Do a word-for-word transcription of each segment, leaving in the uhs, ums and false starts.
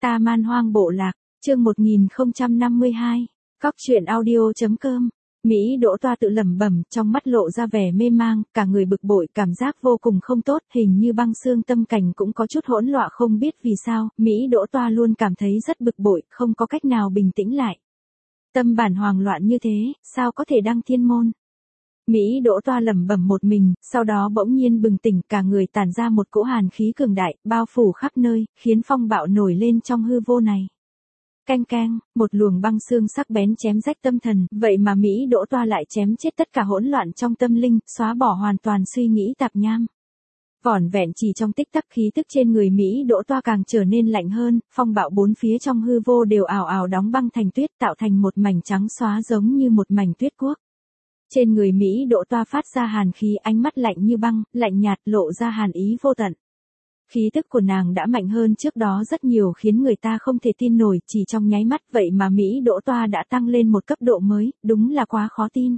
Ta Man Hoang Bộ Lạc, chương một nghìn không trăm năm mươi hai. Cóc truyện audio chấm com. Mỹ Đỗ Toa tự lẩm bẩm, trong mắt lộ ra vẻ mê mang, cả người bực bội, cảm giác vô cùng không tốt, hình như băng xương tâm cảnh cũng có chút hỗn loạn, không biết vì sao, Mỹ Đỗ Toa luôn cảm thấy rất bực bội, không có cách nào bình tĩnh lại. Tâm bản hoang loạn như thế, sao có thể đăng thiên môn? Mỹ Đỗ Toa lẩm bẩm một mình, sau đó bỗng nhiên bừng tỉnh, cả người tản ra một cỗ hàn khí cường đại, bao phủ khắp nơi, khiến phong bạo nổi lên trong hư vô này. Canh canh, một luồng băng xương sắc bén chém rách tâm thần, vậy mà Mỹ Đỗ Toa lại chém chết tất cả hỗn loạn trong tâm linh, xóa bỏ hoàn toàn suy nghĩ tạp nham. Vỏn vẹn chỉ trong tích tắc, khí tức trên người Mỹ Đỗ Toa càng trở nên lạnh hơn, phong bạo bốn phía trong hư vô đều ào ào đóng băng thành tuyết, tạo thành một mảnh trắng xóa giống như một mảnh tuyết quốc. Trên người Mỹ Đỗ Toa phát ra hàn khí, ánh mắt lạnh như băng, lạnh nhạt, lộ ra hàn ý vô tận. Khí tức của nàng đã mạnh hơn trước đó rất nhiều, khiến người ta không thể tin nổi, chỉ trong nháy mắt vậy mà Mỹ Đỗ Toa đã tăng lên một cấp độ mới, đúng là quá khó tin.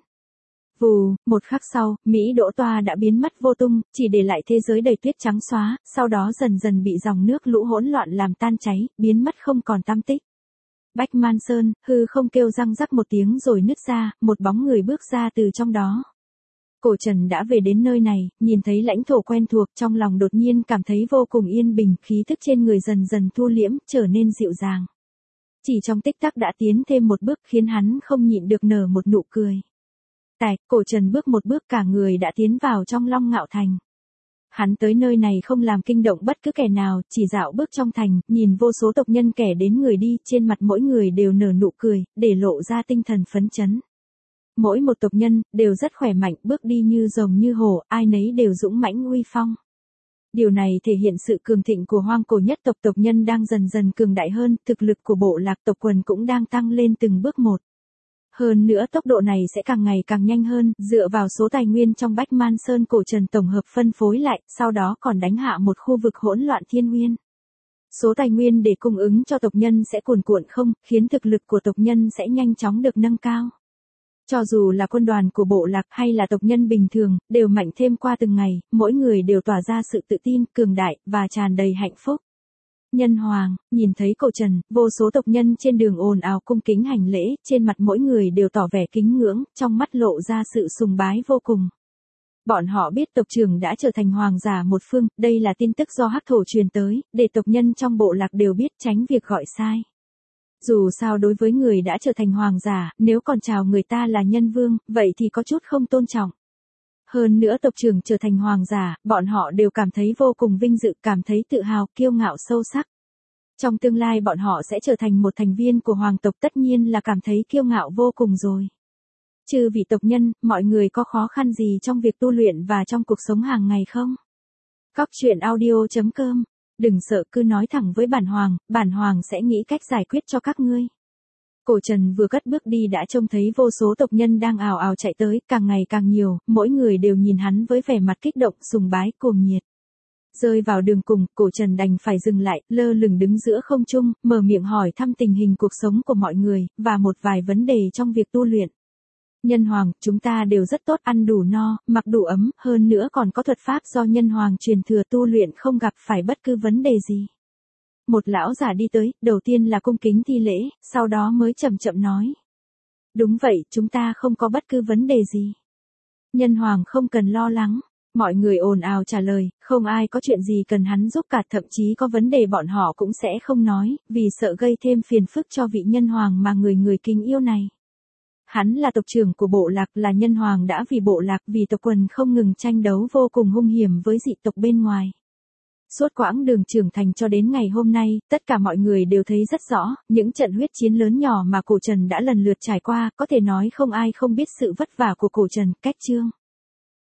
Vù, một khắc sau, Mỹ Đỗ Toa đã biến mất vô tung, chỉ để lại thế giới đầy tuyết trắng xóa, sau đó dần dần bị dòng nước lũ hỗn loạn làm tan cháy, biến mất không còn tăm tích. Bách Man Sơn, hư không kêu răng rắc một tiếng rồi nứt ra, một bóng người bước ra từ trong đó. Cổ Trần đã về đến nơi này, nhìn thấy lãnh thổ quen thuộc, trong lòng đột nhiên cảm thấy vô cùng yên bình, khí thức trên người dần dần thu liễm, trở nên dịu dàng. Chỉ trong tích tắc đã tiến thêm một bước, khiến hắn không nhịn được nở một nụ cười. Tạch, Cổ Trần bước một bước, cả người đã tiến vào trong Long Ngạo Thành. Hắn tới nơi này không làm kinh động bất cứ kẻ nào, chỉ dạo bước trong thành, nhìn vô số tộc nhân kẻ đến người đi, trên mặt mỗi người đều nở nụ cười, để lộ ra tinh thần phấn chấn. Mỗi một tộc nhân, đều rất khỏe mạnh, bước đi như rồng như hổ, ai nấy đều dũng mãnh uy phong. Điều này thể hiện sự cường thịnh của hoang cổ nhất tộc, tộc nhân đang dần dần cường đại hơn, thực lực của bộ lạc tộc quần cũng đang tăng lên từng bước một. Hơn nữa tốc độ này sẽ càng ngày càng nhanh hơn, dựa vào số tài nguyên trong Bách Man Sơn, Cổ Trần tổng hợp phân phối lại, sau đó còn đánh hạ một khu vực hỗn loạn thiên nguyên. Số tài nguyên để cung ứng cho tộc nhân sẽ cuồn cuộn không, khiến thực lực của tộc nhân sẽ nhanh chóng được nâng cao. Cho dù là quân đoàn của bộ lạc hay là tộc nhân bình thường, đều mạnh thêm qua từng ngày, mỗi người đều tỏa ra sự tự tin, cường đại, và tràn đầy hạnh phúc. Nhân Hoàng, nhìn thấy Cổ Trần, vô số tộc nhân trên đường ồn ào cung kính hành lễ, trên mặt mỗi người đều tỏ vẻ kính ngưỡng, trong mắt lộ ra sự sùng bái vô cùng. Bọn họ biết tộc trưởng đã trở thành hoàng giả một phương, đây là tin tức do Hắc Thổ truyền tới, để tộc nhân trong bộ lạc đều biết, tránh việc gọi sai. Dù sao đối với người đã trở thành hoàng giả, nếu còn chào người ta là nhân vương, vậy thì có chút không tôn trọng. Hơn nữa tộc trưởng trở thành hoàng giả, bọn họ đều cảm thấy vô cùng vinh dự, cảm thấy tự hào, kiêu ngạo sâu sắc. Trong tương lai bọn họ sẽ trở thành một thành viên của hoàng tộc, tất nhiên là cảm thấy kiêu ngạo vô cùng rồi. Chư vị tộc nhân, mọi người có khó khăn gì trong việc tu luyện và trong cuộc sống hàng ngày không? Cóc truyện audio chấm com. Đừng sợ, cứ nói thẳng với bản hoàng, bản hoàng sẽ nghĩ cách giải quyết cho các ngươi. Cổ Trần vừa cất bước đi đã trông thấy vô số tộc nhân đang ào ào chạy tới, càng ngày càng nhiều, mỗi người đều nhìn hắn với vẻ mặt kích động, sùng bái, cuồng nhiệt. Rơi vào đường cùng, Cổ Trần đành phải dừng lại, lơ lửng đứng giữa không trung, mở miệng hỏi thăm tình hình cuộc sống của mọi người, và một vài vấn đề trong việc tu luyện. Nhân Hoàng, chúng ta đều rất tốt, ăn đủ no, mặc đủ ấm, hơn nữa còn có thuật pháp do Nhân Hoàng truyền thừa, tu luyện không gặp phải bất cứ vấn đề gì. Một lão giả đi tới, đầu tiên là cung kính thi lễ, sau đó mới chậm chậm nói. Đúng vậy, chúng ta không có bất cứ vấn đề gì. Nhân Hoàng không cần lo lắng. Mọi người ồn ào trả lời, không ai có chuyện gì cần hắn giúp cả, thậm chí có vấn đề bọn họ cũng sẽ không nói, vì sợ gây thêm phiền phức cho vị Nhân Hoàng mà người người kính yêu này. Hắn là tộc trưởng của bộ lạc, là Nhân Hoàng đã vì bộ lạc, vì tộc quần không ngừng tranh đấu vô cùng hung hiểm với dị tộc bên ngoài. Suốt quãng đường trưởng thành cho đến ngày hôm nay, tất cả mọi người đều thấy rất rõ, những trận huyết chiến lớn nhỏ mà Cổ Trần đã lần lượt trải qua, có thể nói không ai không biết sự vất vả của Cổ Trần. Cách chương